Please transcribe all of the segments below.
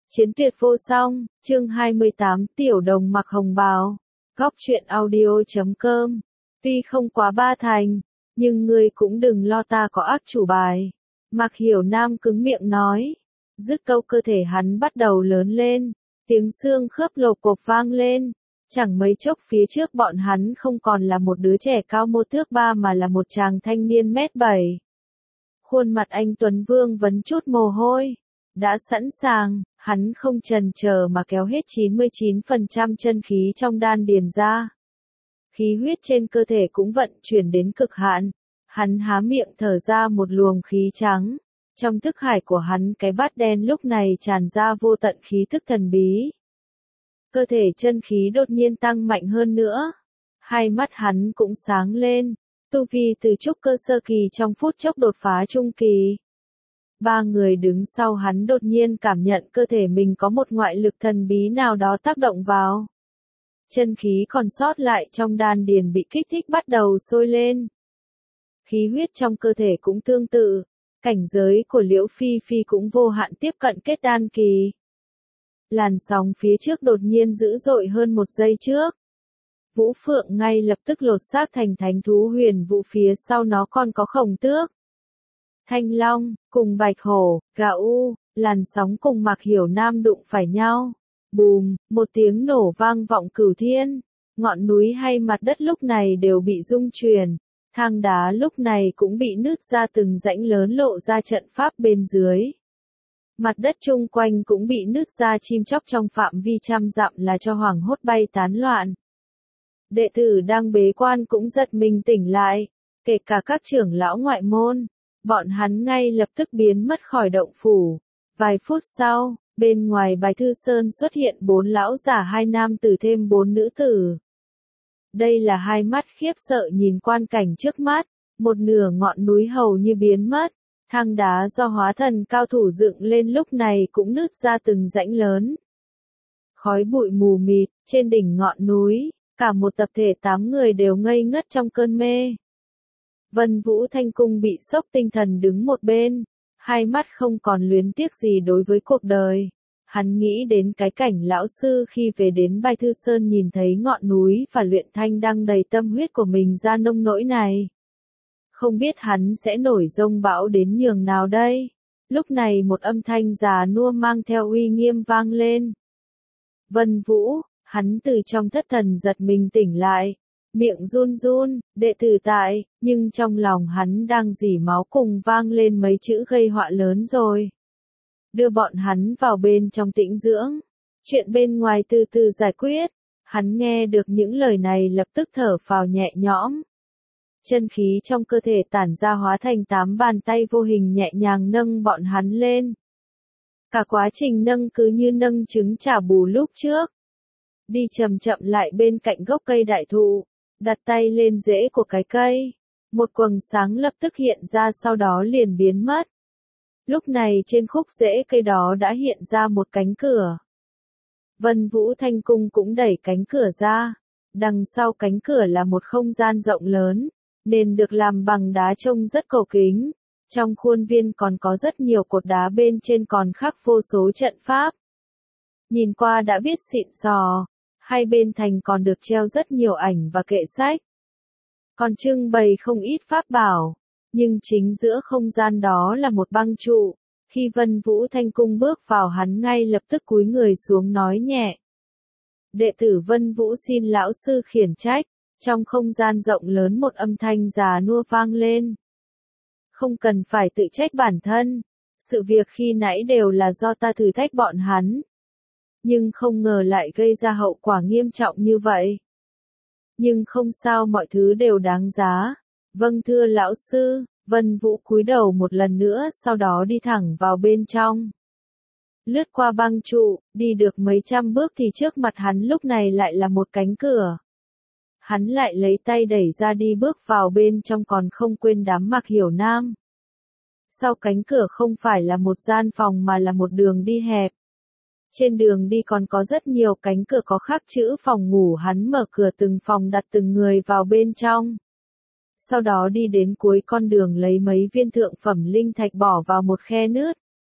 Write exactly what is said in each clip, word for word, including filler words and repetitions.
Chiến tuyệt vô song, chương hai mươi tám, Tiểu đồng mặc hồng bào. Góc truyện audio chấm com. Tuy không quá ba thành, nhưng ngươi cũng đừng lo, ta có ác chủ bài. Mạc Hiểu Nam cứng miệng nói. Dứt câu cơ thể hắn bắt đầu lớn lên, tiếng xương khớp lộp cộp vang lên. Chẳng mấy chốc phía trước bọn hắn không còn là một đứa trẻ cao một thước ba mà là một chàng thanh niên mét bảy. Khuôn mặt anh Tuấn Vương vấn chút mồ hôi. Đã sẵn sàng, hắn không chần chờ mà kéo hết chín mươi chín phần trăm chân khí trong đan điền ra. Khí huyết trên cơ thể cũng vận chuyển đến cực hạn. Hắn há miệng thở ra một luồng khí trắng. Trong thức hải của hắn cái bát đen lúc này tràn ra vô tận khí thức thần bí. Cơ thể chân khí đột nhiên tăng mạnh hơn nữa. Hai mắt hắn cũng sáng lên. Tu vi từ trúc cơ sơ kỳ trong phút chốc đột phá trung kỳ. Ba người đứng sau hắn đột nhiên cảm nhận cơ thể mình có một ngoại lực thần bí nào đó tác động vào. Chân khí còn sót lại trong đan điền bị kích thích bắt đầu sôi lên. Khí huyết trong cơ thể cũng tương tự. Cảnh giới của Liễu Phi Phi cũng vô hạn tiếp cận kết đan kỳ. Làn sóng phía trước đột nhiên dữ dội hơn một giây trước. Vũ Phượng ngay lập tức lột xác thành thánh thú huyền vũ, phía sau nó còn có Khổng Tước, Thanh Long, cùng Bạch Hổ, Gà U. Làn sóng cùng Mạc Hiểu Nam đụng phải nhau. Bùm, một tiếng nổ vang vọng cửu thiên. Ngọn núi hay mặt đất lúc này đều bị rung chuyển. Thang đá lúc này cũng bị nứt ra từng rãnh lớn, lộ ra trận pháp bên dưới. Mặt đất chung quanh cũng bị nứt ra, chim chóc trong phạm vi trăm dặm là cho hoảng hốt bay tán loạn. Đệ tử đang bế quan cũng giật mình tỉnh lại, kể cả các trưởng lão ngoại môn. Bọn hắn ngay lập tức biến mất khỏi động phủ. Vài phút sau, bên ngoài Bài Thư Sơn xuất hiện bốn lão giả, hai nam tử thêm bốn nữ tử. Đây là hai mắt khiếp sợ nhìn quan cảnh trước mắt, một nửa ngọn núi hầu như biến mất. Thang đá do hóa thần cao thủ dựng lên lúc này cũng nứt ra từng rãnh lớn. Khói bụi mù mịt, trên đỉnh ngọn núi, cả một tập thể tám người đều ngây ngất trong cơn mê. Vân Vũ Thanh Cung bị sốc tinh thần đứng một bên, hai mắt không còn luyến tiếc gì đối với cuộc đời. Hắn nghĩ đến cái cảnh lão sư khi về đến Bài Thư Sơn nhìn thấy ngọn núi và luyện thanh đang đầy tâm huyết của mình ra nông nỗi này. Không biết hắn sẽ nổi giông bão đến nhường nào đây. Lúc này một âm thanh già nua mang theo uy nghiêm vang lên. Vân Vũ, hắn từ trong thất thần giật mình tỉnh lại. Miệng run run, đệ tử tại, nhưng trong lòng hắn đang dỉ máu, cùng vang lên mấy chữ gây họa lớn rồi. Đưa bọn hắn vào bên trong tĩnh dưỡng. Chuyện bên ngoài từ từ giải quyết. Hắn nghe được những lời này lập tức thở phào nhẹ nhõm. Chân khí trong cơ thể tản ra hóa thành tám bàn tay vô hình nhẹ nhàng nâng bọn hắn lên. Cả quá trình nâng cứ như nâng trứng chả bù lúc trước. Đi chậm chậm lại bên cạnh gốc cây đại thụ. Đặt tay lên rễ của cái cây. Một quầng sáng lập tức hiện ra, sau đó liền biến mất. Lúc này trên khúc rễ cây đó đã hiện ra một cánh cửa. Vân Vũ Thanh Cung cũng đẩy cánh cửa ra. Đằng sau cánh cửa là một không gian rộng lớn, nên được làm bằng đá trông rất cổ kính. Trong khuôn viên còn có rất nhiều cột đá, bên trên còn khắc vô số trận pháp. Nhìn qua đã biết xịn sò. Hai bên thành còn được treo rất nhiều ảnh và kệ sách. Còn trưng bày không ít pháp bảo. Nhưng chính giữa không gian đó là một băng trụ. Khi Vân Vũ Thanh Cung bước vào, hắn ngay lập tức cúi người xuống nói nhẹ. Đệ tử Vân Vũ xin lão sư khiển trách. Trong không gian rộng lớn một âm thanh già nua vang lên. Không cần phải tự trách bản thân. Sự việc khi nãy đều là do ta thử thách bọn hắn. Nhưng không ngờ lại gây ra hậu quả nghiêm trọng như vậy. Nhưng không sao, mọi thứ đều đáng giá. Vâng thưa lão sư. Vân Vũ cúi đầu một lần nữa, sau đó đi thẳng vào bên trong. Lướt qua băng trụ, đi được mấy trăm bước thì trước mặt hắn lúc này lại là một cánh cửa. Hắn lại lấy tay đẩy ra đi bước vào bên trong, còn không quên đám Mạc Hiểu Nam. Sau cánh cửa không phải là một gian phòng mà là một đường đi hẹp. Trên đường đi còn có rất nhiều cánh cửa có khắc chữ phòng ngủ, hắn mở cửa từng phòng đặt từng người vào bên trong. Sau đó đi đến cuối con đường lấy mấy viên thượng phẩm linh thạch bỏ vào một khe nứt.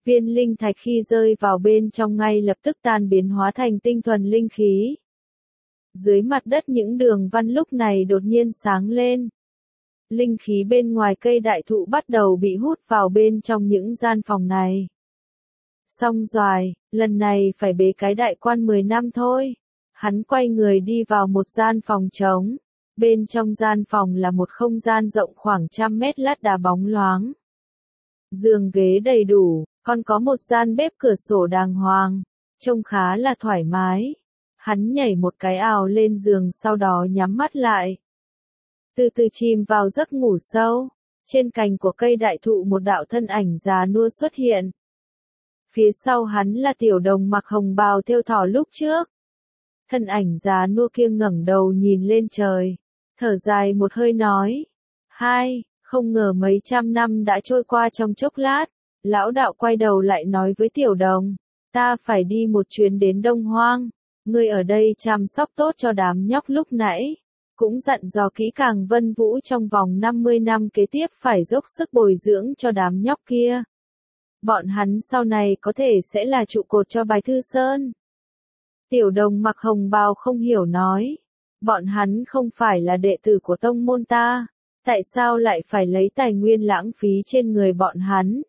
Viên linh thạch khi rơi vào bên trong ngay lập tức tan biến hóa thành tinh thuần linh khí. Dưới mặt đất những đường văn lúc này đột nhiên sáng lên. Linh khí bên ngoài cây đại thụ bắt đầu bị hút vào bên trong những gian phòng này. Xong rồi, lần này phải bế cái đại quan mười năm thôi. Hắn quay người đi vào một gian phòng trống. Bên trong gian phòng là một không gian rộng khoảng trăm mét lát đá bóng loáng. Giường ghế đầy đủ, còn có một gian bếp cửa sổ đàng hoàng, trông khá là thoải mái. Hắn nhảy một cái ào lên giường sau đó nhắm mắt lại. Từ từ chìm vào giấc ngủ sâu, trên cành của cây đại thụ một đạo thân ảnh già nua xuất hiện. Phía sau hắn là tiểu đồng mặc hồng bào thêu thỏ lúc trước. Thân ảnh già nua kia ngẩng đầu nhìn lên trời, thở dài một hơi nói. Hai, không ngờ mấy trăm năm đã trôi qua trong chốc lát. Lão đạo quay đầu lại nói với tiểu đồng, ta phải đi một chuyến đến Đông Hoang. Ngươi ở đây chăm sóc tốt cho đám nhóc lúc nãy. Cũng dặn dò kỹ càng Vân Vũ trong vòng năm mươi năm kế tiếp phải dốc sức bồi dưỡng cho đám nhóc kia. Bọn hắn sau này có thể sẽ là trụ cột cho Bái Thư Sơn. Tiểu đồng mặc hồng bào không hiểu nói. Bọn hắn không phải là đệ tử của tông môn ta. Tại sao lại phải lấy tài nguyên lãng phí trên người bọn hắn?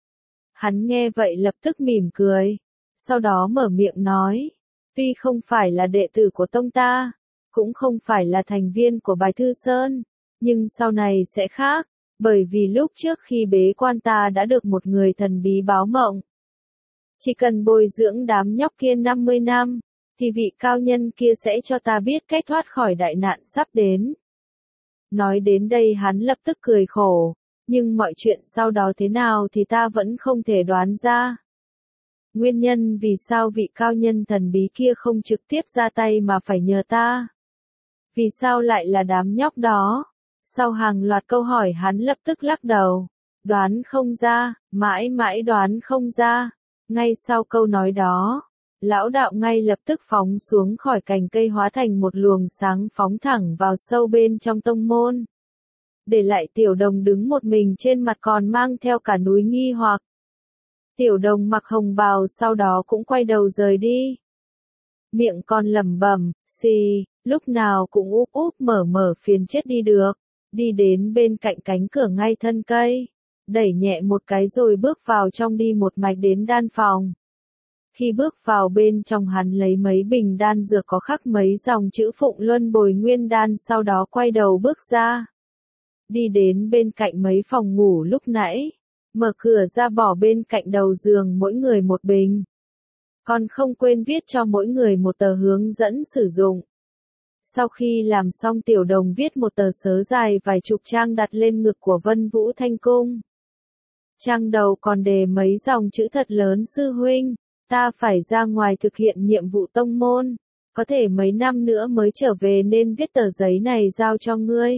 Hắn nghe vậy lập tức mỉm cười. Sau đó mở miệng nói. Tuy không phải là đệ tử của tông ta. Cũng không phải là thành viên của Bái Thư Sơn. Nhưng sau này sẽ khác. Bởi vì lúc trước khi bế quan ta đã được một người thần bí báo mộng. Chỉ cần bồi dưỡng đám nhóc kia năm mươi năm. Thì vị cao nhân kia sẽ cho ta biết cách thoát khỏi đại nạn sắp đến. Nói đến đây hắn lập tức cười khổ. Nhưng mọi chuyện sau đó thế nào thì ta vẫn không thể đoán ra. Nguyên nhân vì sao vị cao nhân thần bí kia không trực tiếp ra tay mà phải nhờ ta? Vì sao lại là đám nhóc đó? Sau hàng loạt câu hỏi hắn lập tức lắc đầu. Đoán không ra, mãi mãi đoán không ra. Ngay sau câu nói đó, lão đạo ngay lập tức phóng xuống khỏi cành cây hóa thành một luồng sáng phóng thẳng vào sâu bên trong tông môn. Để lại tiểu đồng đứng một mình trên mặt còn mang theo cả núi nghi hoặc. Tiểu đồng mặc hồng bào sau đó cũng quay đầu rời đi. Miệng còn lẩm bẩm, xì, lúc nào cũng úp úp mở mở phiền chết đi được. Đi đến bên cạnh cánh cửa ngay thân cây. Đẩy nhẹ một cái rồi bước vào trong đi một mạch đến đan phòng. Khi bước vào bên trong hắn lấy mấy bình đan dược có khắc mấy dòng chữ Phụng Luân Bồi Nguyên Đan sau đó quay đầu bước ra. Đi đến bên cạnh mấy phòng ngủ lúc nãy. Mở cửa ra bỏ bên cạnh đầu giường mỗi người một bình. Còn không quên viết cho mỗi người một tờ hướng dẫn sử dụng. Sau khi làm xong tiểu đồng viết một tờ sớ dài vài chục trang đặt lên ngực của Vân Vũ Thanh Cung. Trang đầu còn đề mấy dòng chữ thật lớn sư huynh, ta phải ra ngoài thực hiện nhiệm vụ tông môn, có thể mấy năm nữa mới trở về nên viết tờ giấy này giao cho ngươi.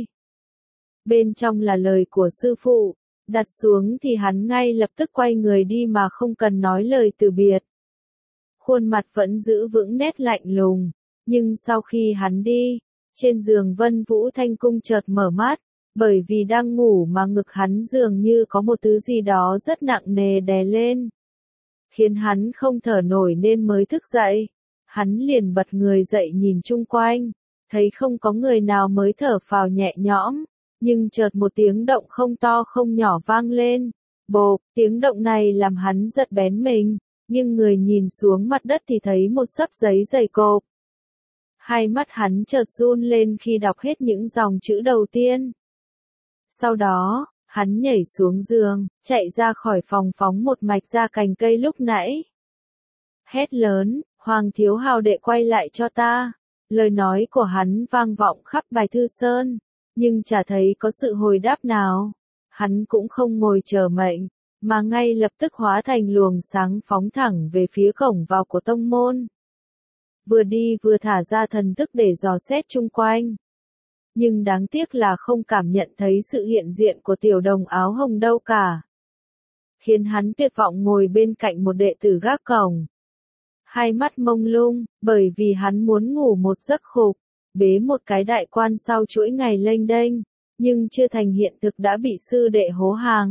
Bên trong là lời của sư phụ, đặt xuống thì hắn ngay lập tức quay người đi mà không cần nói lời từ biệt. Khuôn mặt vẫn giữ vững nét lạnh lùng. Nhưng sau khi hắn đi, trên giường Vân Vũ Thanh Cung chợt mở mắt, bởi vì đang ngủ mà ngực hắn dường như có một thứ gì đó rất nặng nề đè lên. Khiến hắn không thở nổi nên mới thức dậy. Hắn liền bật người dậy nhìn chung quanh, thấy không có người nào mới thở phào nhẹ nhõm, nhưng chợt một tiếng động không to không nhỏ vang lên. Bộp, tiếng động này làm hắn giật bén mình, nhưng người nhìn xuống mặt đất thì thấy một xấp giấy dày cộp. Hai mắt hắn chợt run lên khi đọc hết những dòng chữ đầu tiên. Sau đó, hắn nhảy xuống giường, chạy ra khỏi phòng phóng một mạch ra cành cây lúc nãy. Hét lớn, Hoàng thiếu hào đệ quay lại cho ta. Lời nói của hắn vang vọng khắp Bái Thư Sơn, nhưng chả thấy có sự hồi đáp nào. Hắn cũng không ngồi chờ mệnh, mà ngay lập tức hóa thành luồng sáng phóng thẳng về phía cổng vào của tông môn. Vừa đi vừa thả ra thần thức để dò xét chung quanh. Nhưng đáng tiếc là không cảm nhận thấy sự hiện diện của tiểu đồng áo hồng đâu cả. Khiến hắn tuyệt vọng ngồi bên cạnh một đệ tử gác cổng. Hai mắt mông lung, bởi vì hắn muốn ngủ một giấc khục, bế một cái đại quan sau chuỗi ngày lênh đênh, nhưng chưa thành hiện thực đã bị sư đệ hố hàng.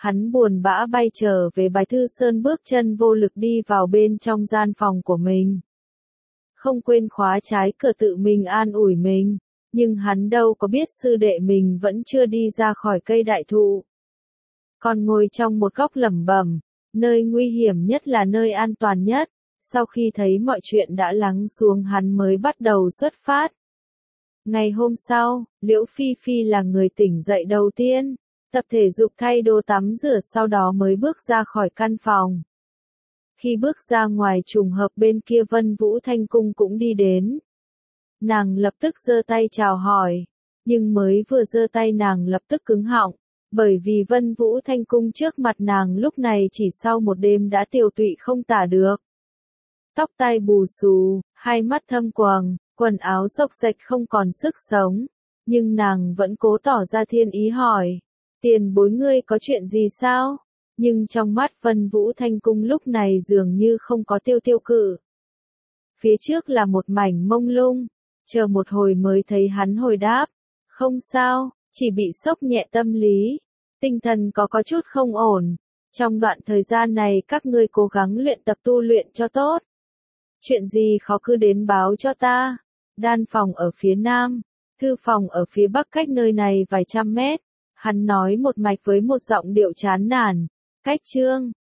Hắn buồn bã bay trở về Bái Thư Sơn, bước chân vô lực đi vào bên trong gian phòng của mình. Không quên khóa trái cửa, tự mình an ủi mình, nhưng hắn đâu có biết sư đệ mình vẫn chưa đi ra khỏi cây đại thụ. Còn ngồi trong một góc lẩm bẩm, nơi nguy hiểm nhất là nơi an toàn nhất. Sau khi thấy mọi chuyện đã lắng xuống, hắn mới bắt đầu xuất phát. Ngày hôm sau, Liễu Phi Phi là người tỉnh dậy đầu tiên, tập thể dục, thay đồ, tắm rửa, sau đó mới bước ra khỏi căn phòng. Khi bước ra ngoài, trùng hợp bên kia Vân Vũ Thanh Cung cũng đi đến. Nàng lập tức giơ tay chào hỏi, nhưng mới vừa giơ tay nàng lập tức cứng họng, bởi vì Vân Vũ Thanh Cung trước mặt nàng lúc này chỉ sau một đêm đã tiều tụy không tả được. Tóc tai bù xù, hai mắt thâm quầng, quần áo xộc xệch không còn sức sống, nhưng nàng vẫn cố tỏ ra thiên ý hỏi, tiền bối ngươi có chuyện gì sao? Nhưng trong mắt Vân Vũ Thanh Cung lúc này dường như không có tiêu tiêu cự. Phía trước là một mảnh mông lung, chờ một hồi mới thấy hắn hồi đáp, không sao, chỉ bị sốc nhẹ tâm lý, tinh thần có có chút không ổn. Trong đoạn thời gian này các ngươi cố gắng luyện tập tu luyện cho tốt. Chuyện gì khó cứ đến báo cho ta. Đan phòng ở phía nam, thư phòng ở phía bắc, cách nơi này vài trăm mét. Hắn nói một mạch với một giọng điệu chán nản. Cách chương